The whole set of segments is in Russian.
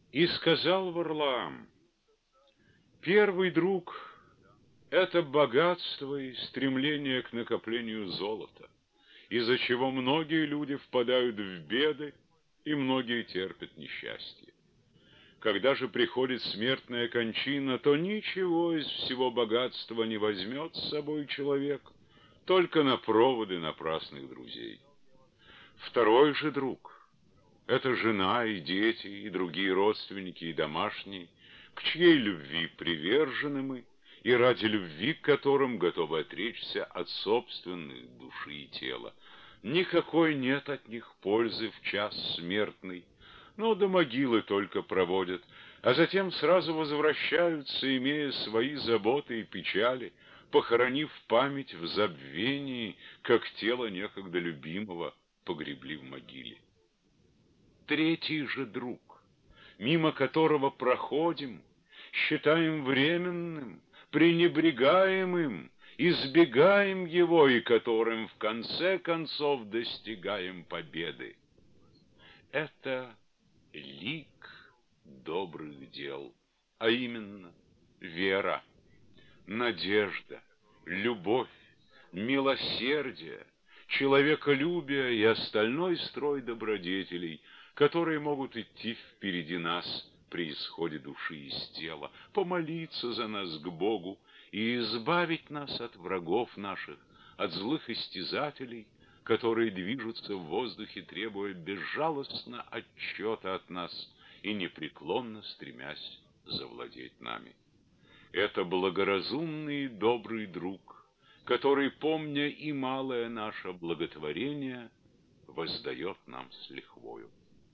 И сказал Варлаам: первый друг — это богатство и стремление к накоплению золота, из-за чего многие люди впадают в беды и многие терпят несчастье. Когда же приходит смертная кончина, то ничего из всего богатства не возьмет с собой человек, только на проводы напрасных друзей. Второй же друг — это жена и дети, и другие родственники, и домашние, к чьей любви привержены мы, и ради любви к которым готовы отречься от собственной души и тела. Никакой нет от них пользы в час смертный, но до могилы только проводят, а затем сразу возвращаются, имея свои заботы и печали, похоронив память в забвении, как тело некогда любимого погребли в могиле. Третий же друг, мимо которого проходим, считаем временным, пренебрегаем им, избегаем его и которым в конце концов достигаем победы. Это лик добрых дел, а именно вера, надежда, любовь, милосердие, человеколюбие и остальной строй добродетелей, которые могут идти впереди нас при исходе души из тела, помолиться за нас к Богу и избавить нас от врагов наших, от злых истязателей, которые движутся в воздухе, требуя безжалостно отчета от нас и непреклонно стремясь завладеть нами. Это благоразумный и добрый друг, который, помня и малое наше благотворение, воздает нам с лихвою.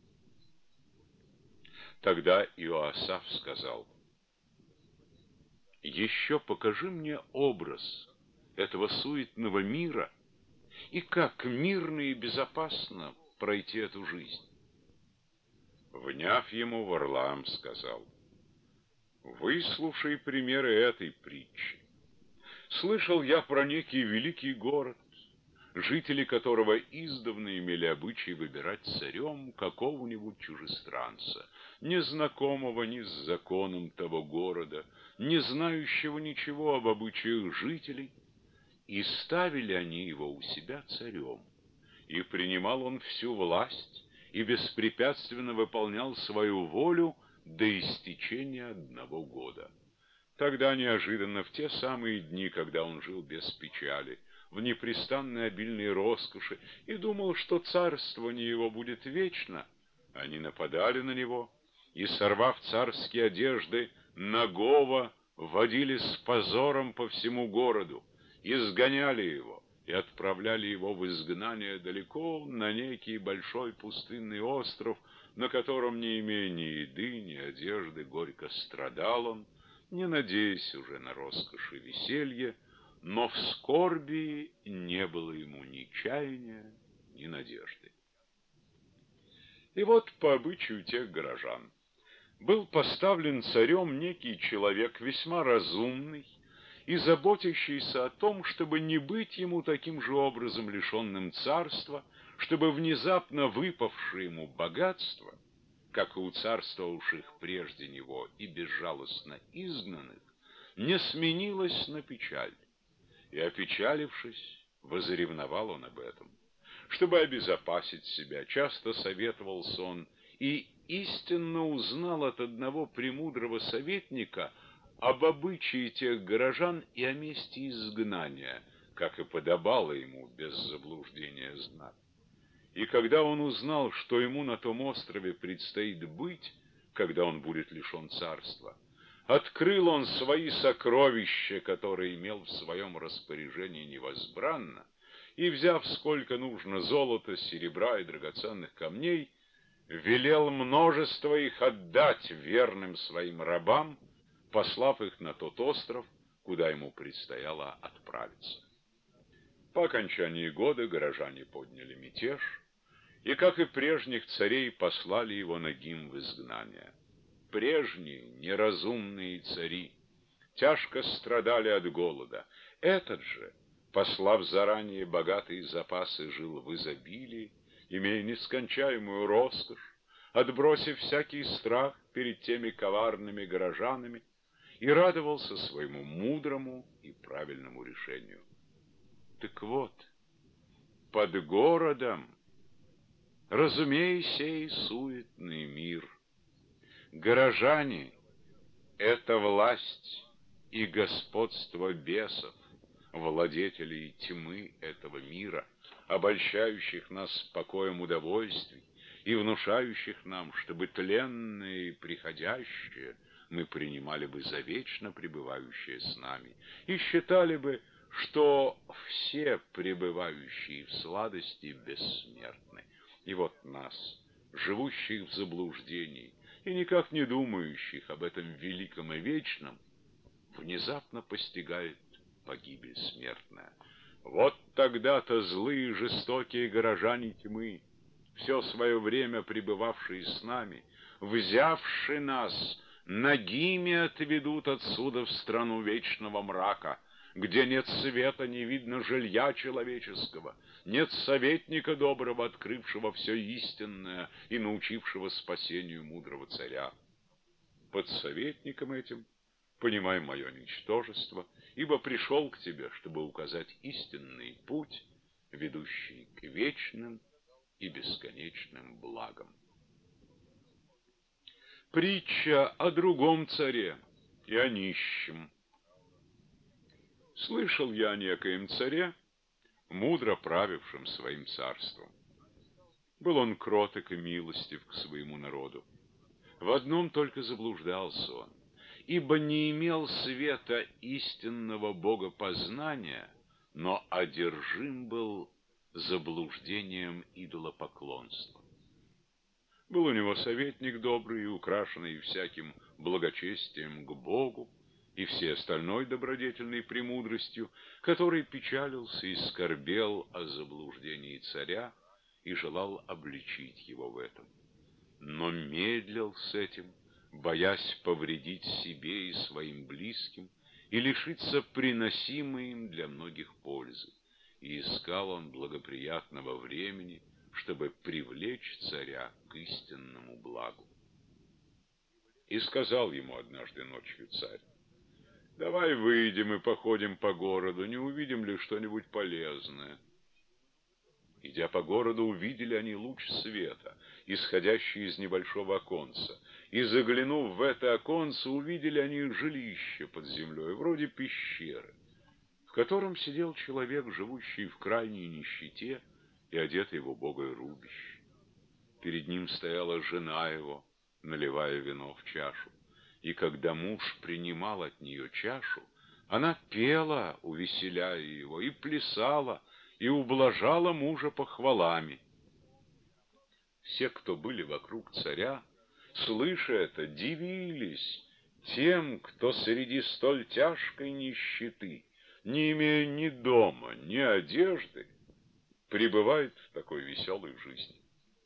Тогда Иоасаф сказал: еще покажи мне образ этого суетного мира и как мирно и безопасно пройти эту жизнь. Вняв ему, Варлаам сказал: выслушай примеры этой притчи. Слышал я про некий великий город, жители которого издавна имели обычай выбирать царем какого-нибудь чужестранца, незнакомого ни с законом того города, не знающего ничего об обычаях жителей, и ставили они его у себя царем. И принимал он всю власть, и беспрепятственно выполнял свою волю до истечения 1 года. Тогда неожиданно, в те самые дни, когда он жил без печали, в непрестанной обильной роскоши, и думал, что царствование его будет вечно, они нападали на него, и, сорвав царские одежды, нагого водили с позором по всему городу, изгоняли его и отправляли его в изгнание далеко на некий большой пустынный остров, на котором, не имея ни еды, ни одежды, горько страдал он, не надеясь уже на роскошь и веселье, но в скорби не было ему ни чаяния, ни надежды. И вот по обычаю тех горожан был поставлен царем некий человек весьма разумный и заботящийся о том, чтобы не быть ему таким же образом лишенным царства, чтобы внезапно выпавшее ему богатство, как и у царствовавших прежде него и безжалостно изгнанных, не сменилось на печаль. И, опечалившись, возревновал он об этом. Чтобы обезопасить себя, часто советовался он и истинно узнал от одного премудрого советника об обычае тех горожан и о месте изгнания, как и подобало ему без заблуждения знать. И когда он узнал, что ему на том острове предстоит быть, когда он будет лишен царства, открыл он свои сокровища, которые имел в своем распоряжении невозбранно, и, взяв сколько нужно золота, серебра и драгоценных камней, велел множество их отдать верным своим рабам, послав их на тот остров, куда ему предстояло отправиться. По окончании года горожане подняли мятеж, и, как и прежних царей, послали его нагим в изгнание. Прежние неразумные цари тяжко страдали от голода. Этот же, послав заранее богатые запасы, жил в изобилии, имея нескончаемую роскошь, отбросив всякий страх перед теми коварными горожанами, и радовался своему мудрому и правильному решению. Так вот, под городом, разумей сей суетный мир, горожане — это власть и господство бесов, владетелей тьмы этого мира, обольщающих нас покоем удовольствий и внушающих нам, чтобы тленное и приходящее мы принимали бы за вечно пребывающее с нами и считали бы, что все пребывающие в сладости бессмертны. И вот нас, живущих в заблуждении и никак не думающих об этом великом и вечном, внезапно постигает погибель смертная. Вот тогда-то злые и жестокие горожане тьмы, все свое время пребывавшие с нами, взявши нас, нагими отведут отсюда в страну вечного мрака, где нет света, не видно жилья человеческого, нет советника доброго, открывшего все истинное и научившего спасению мудрого царя. Под советником этим понимай мое ничтожество, ибо пришел к тебе, чтобы указать истинный путь, ведущий к вечным и бесконечным благам. Притча о другом царе и о нищем. Слышал я о некоем царе, мудро правившем своим царством. Был он кроток и милостив к своему народу. В одном только заблуждался он, ибо не имел света истинного богопознания, но одержим был заблуждением идолопоклонства. Был у него советник добрый и украшенный всяким благочестием к Богу и всей остальной добродетельной премудростью, который печалился и скорбел о заблуждении царя и желал обличить его в этом. Но медлил с этим, боясь повредить себе и своим близким и лишиться приносимой им для многих пользы. И искал он благоприятного времени, чтобы привлечь царя к истинному благу. И сказал ему однажды ночью царь: «Давай выйдем и походим по городу, не увидим ли что-нибудь полезное». Идя по городу, увидели они луч света, исходящий из небольшого оконца, и, заглянув в это оконце, увидели они жилище под землей, вроде пещеры, в котором сидел человек, живущий в крайней нищете и одетый в убогое рубище. Перед ним стояла жена его, наливая вино в чашу, и когда муж принимал от нее чашу, она пела, увеселяя его, и плясала, и ублажала мужа похвалами. Все, кто были вокруг царя, слыша это, дивились тем, кто среди столь тяжкой нищеты, не имея ни дома, ни одежды, пребывает в такой веселой жизни.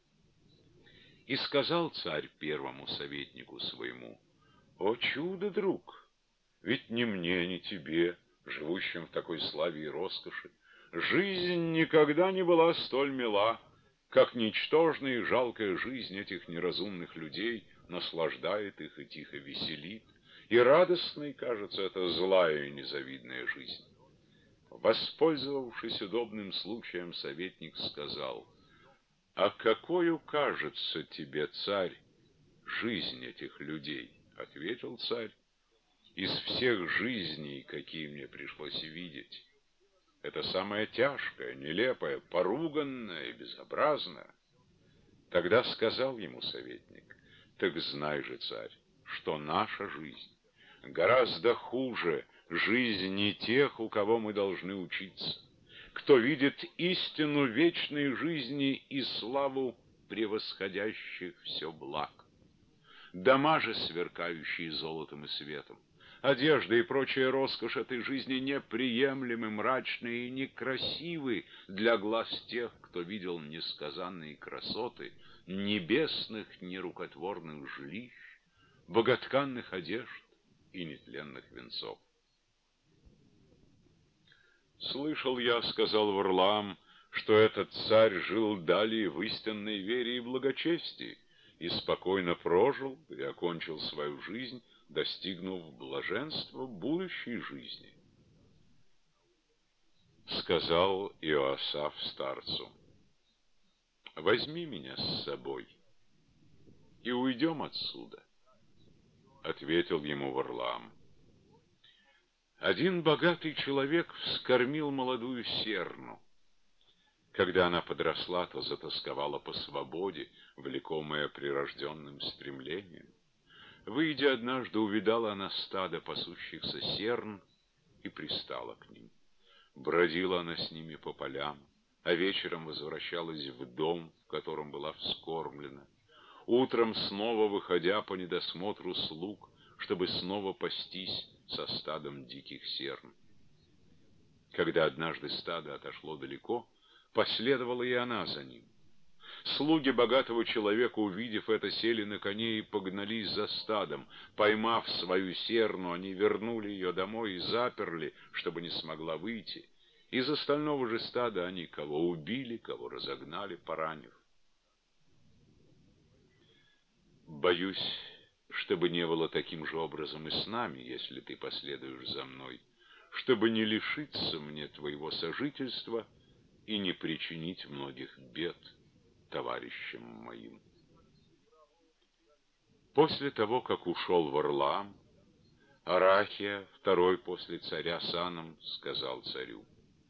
И сказал царь первому советнику своему: «О чудо, друг! Ведь ни мне, ни тебе, живущим в такой славе и роскоши, жизнь никогда не была столь мила, как ничтожная и жалкая жизнь этих неразумных людей наслаждает их и тихо веселит, и радостной кажется эта злая и незавидная жизнь». Воспользовавшись удобным случаем, советник сказал: «А какою кажется тебе, царь, жизнь этих людей?» Ответил царь: «Из всех жизней, какие мне пришлось видеть, это самая тяжкая, нелепая, поруганная и безобразная». Тогда сказал ему советник: «Так знай же, царь, что наша жизнь гораздо хуже жизни тех, у кого мы должны учиться, кто видит истину вечной жизни и славу превосходящих все благ. Дома же, сверкающие золотом и светом, одежда и прочая роскошь этой жизни неприемлемы, мрачны и некрасивы для глаз тех, кто видел несказанные красоты небесных нерукотворных жилищ, боготканных одежд и нетленных венцов. «Слышал я, — сказал Варлаам, — что этот царь жил далее в истинной вере и благочестии, и спокойно прожил и окончил свою жизнь, достигнув блаженства будущей жизни. Сказал Иоасаф старцу: возьми меня с собой и уйдем отсюда. Ответил ему Варлаам: один богатый человек вскормил молодую серну. Когда она подросла, то затосковала по свободе, влекомая прирожденным стремлением. Выйдя однажды, увидала она стадо пасущихся серн и пристала к ним. Бродила она с ними по полям, а вечером возвращалась в дом, в котором была вскормлена. Утром снова выходя по недосмотру слуг, чтобы снова пастись со стадом диких серн. Когда однажды стадо отошло далеко, последовала и она за ним. Слуги богатого человека, увидев это, сели на коней и погнались за стадом. Поймав свою серну, они вернули ее домой и заперли, чтобы не смогла выйти. Из остального же стада они кого убили, кого разогнали, поранив. Боюсь, чтобы не было таким же образом и с нами, если ты последуешь за мной, чтобы не лишиться мне твоего сожительства и не причинить многих бед товарищам моим. После того, как ушел Варлаам, Арахия, второй после царя саном, сказал царю: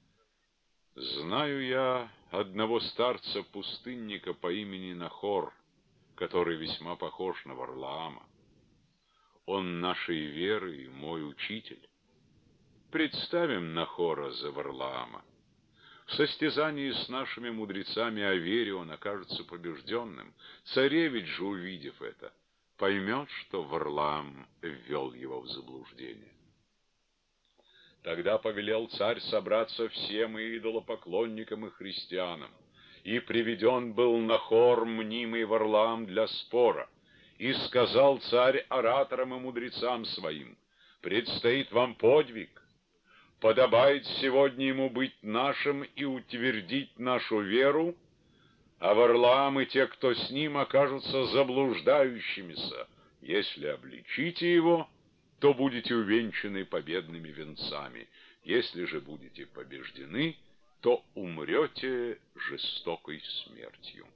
знаю я одного старца-пустынника по имени Нахор, который весьма похож на Варлаама. Он нашей веры и мой учитель. Представим Нахора за Варлаама. В состязании с нашими мудрецами о вере он окажется побежденным. Царевич же, увидев это, поймет, что Варлаам ввел его в заблуждение. Тогда повелел царь собраться всем и идолопоклонникам, и христианам. И приведен был Нахор, мнимый Варлаам, для спора. И сказал царь ораторам и мудрецам своим: предстоит вам подвиг. Подобает сегодня ему быть нашим и утвердить нашу веру, а Варлаам и те, кто с ним, окажутся заблуждающимися. Если обличите его, то будете увенчаны победными венцами. Если же будете побеждены, то умрете жестокой смертью.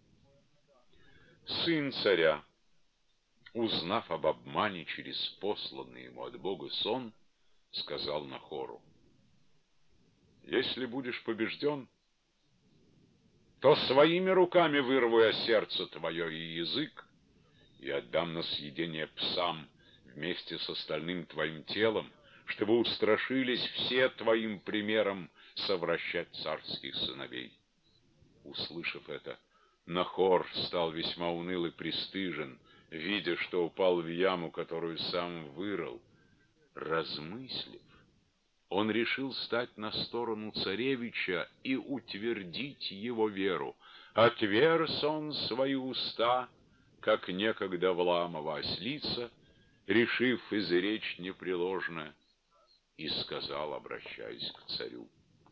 Сын царя, узнав об обмане через посланный ему от Бога сон, сказал Нахору: если будешь побежден, то своими руками вырву я сердце твое и язык, и отдам на съедение псам вместе с остальным твоим телом, чтобы устрашились все твоим примером совращать царских сыновей. Услышав это, Нахор стал весьма уныл и пристыжен, видя, что упал в яму, которую сам вырыл. Размыслив, он решил стать на сторону царевича и утвердить его веру. Отверз он свои уста, как некогда Валаамова ослица, решив изречь непреложное, и сказал, обращаясь к царю: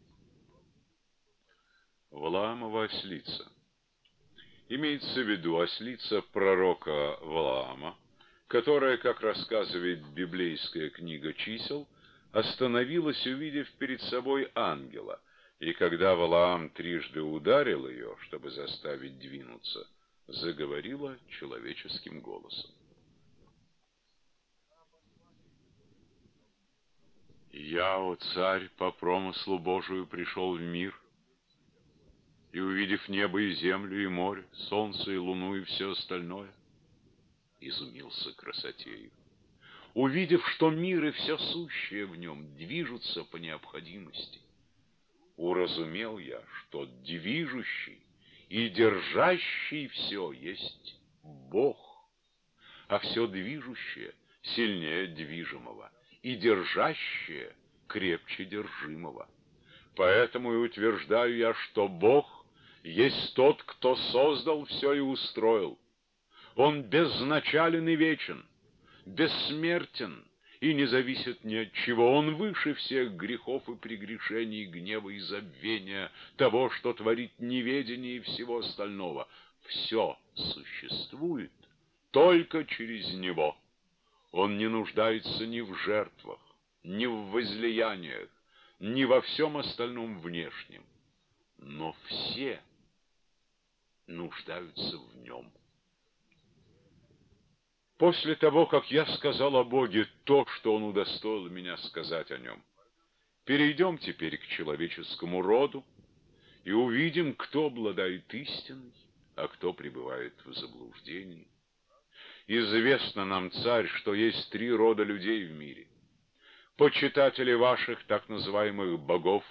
Валаамова ослица. Имеется в виду ослица пророка Валаама, которая, как рассказывает библейская книга чисел, остановилась, увидев перед собой ангела, и когда Валаам трижды ударил ее, чтобы заставить двинуться, заговорила человеческим голосом. «Я, о царь, по промыслу Божию пришел в мир, и, увидев небо и землю, и море, солнце и луну, и все остальное, изумился красоте их. Увидев, что мир и все сущее в нем движутся по необходимости, уразумел я, что движущий и держащий все есть Бог, а все движущее сильнее движимого, и держащее крепче держимого. Поэтому и утверждаю я, что Бог есть тот, кто создал все и устроил. Он безначален и вечен, бессмертен и не зависит ни от чего. Он выше всех грехов и прегрешений, гнева и забвения, того, что творит неведение и всего остального. все существует только через него. Он не нуждается ни в жертвах, ни в возлияниях, ни во всем остальном внешнем. Но все нуждаются в нем. После того, как я сказал о Боге то, что Он удостоил меня сказать о Нем, перейдем теперь к человеческому роду и увидим, кто обладает истиной, а кто пребывает в заблуждении. Известно нам, царь, что есть 3 рода людей в мире. Почитатели ваших так называемых богов,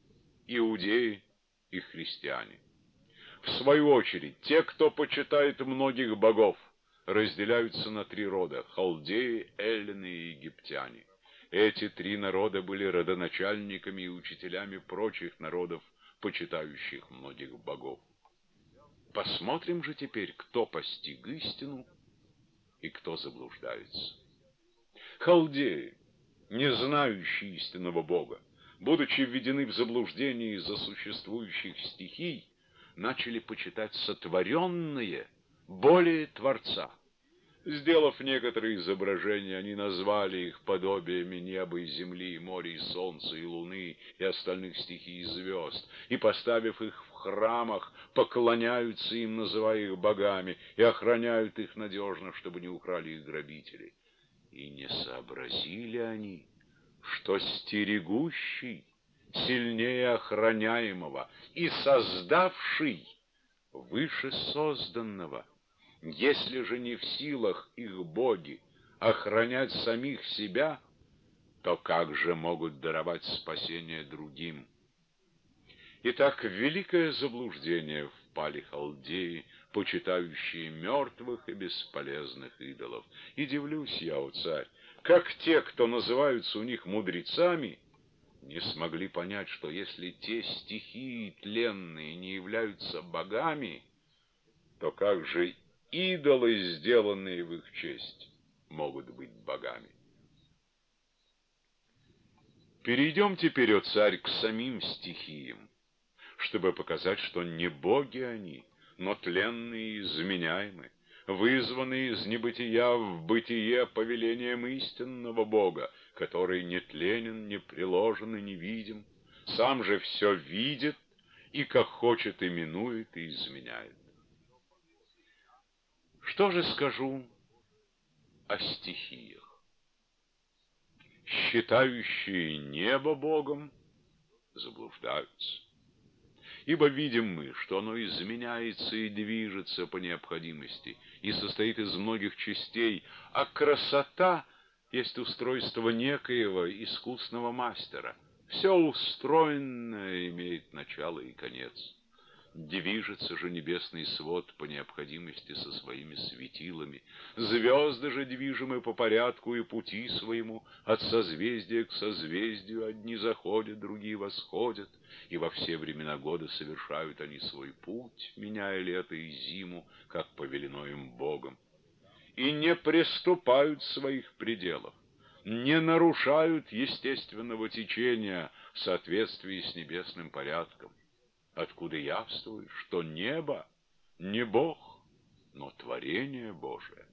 иудеи и христиане. В свою очередь, те, кто почитает многих богов, разделяются на 3 рода – халдеи, эллины и египтяне. Эти 3 народа были родоначальниками и учителями прочих народов, почитающих многих богов. Посмотрим же теперь, кто постиг истину и кто заблуждается. Халдеи, не знающие истинного Бога, будучи введены в заблуждение из-за существующих стихий, начали почитать сотворенное более Творца. Сделав некоторые изображения, они назвали их подобиями неба и земли, моря и солнца, и луны, и остальных стихий и звезд, и, поставив их в храмах, поклоняются им, называя их богами, и охраняют их надежно, чтобы не украли их грабители. И не сообразили они, что стерегущий сильнее охраняемого и создавший выше созданного. Если же не в силах их боги охранять самих себя, то как же могут даровать спасение другим? Итак, в великое заблуждение впали халдеи, почитающие мертвых и бесполезных идолов. И дивлюсь я, о царь, как те, кто называются у них мудрецами, не смогли понять, что если те стихии тленные не являются богами, то как же идолы, сделанные в их честь, могут быть богами? Перейдем теперь, о царь, к самим стихиям, чтобы показать, что не боги они, но тленные и изменяемые, вызванные из небытия в бытие повелением истинного Бога, который не тленен, не приложен и не видим, сам же все видит и как хочет именует и изменяет. Что же скажу о стихиях? Считающие небо Богом заблуждаются. Ибо видим мы, что оно изменяется и движется по необходимости, и состоит из многих частей, а красота есть устройство некоего искусного мастера. Все устроенное имеет начало и конец. Движется же небесный свод по необходимости со своими светилами. Звезды же движимы по порядку и пути своему, от созвездия к созвездию, одни заходят, другие восходят, и во все времена года совершают они свой путь, меняя лето и зиму, как повелено им Богом. И не приступают своих пределов, не нарушают естественного течения в соответствии с небесным порядком. Откуда явствует, что небо не Бог, но творение Божие.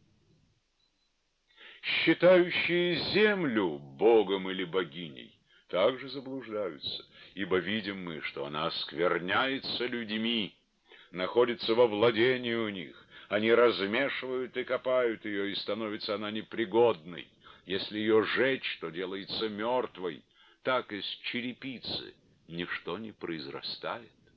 Считающие землю Богом или богиней также заблуждаются, ибо видим мы, что она оскверняется людьми, находится во владении у них. Они размешивают и копают ее, и становится она непригодной. Если ее жечь, то делается мертвой. Так из черепицы ничто не произрастает.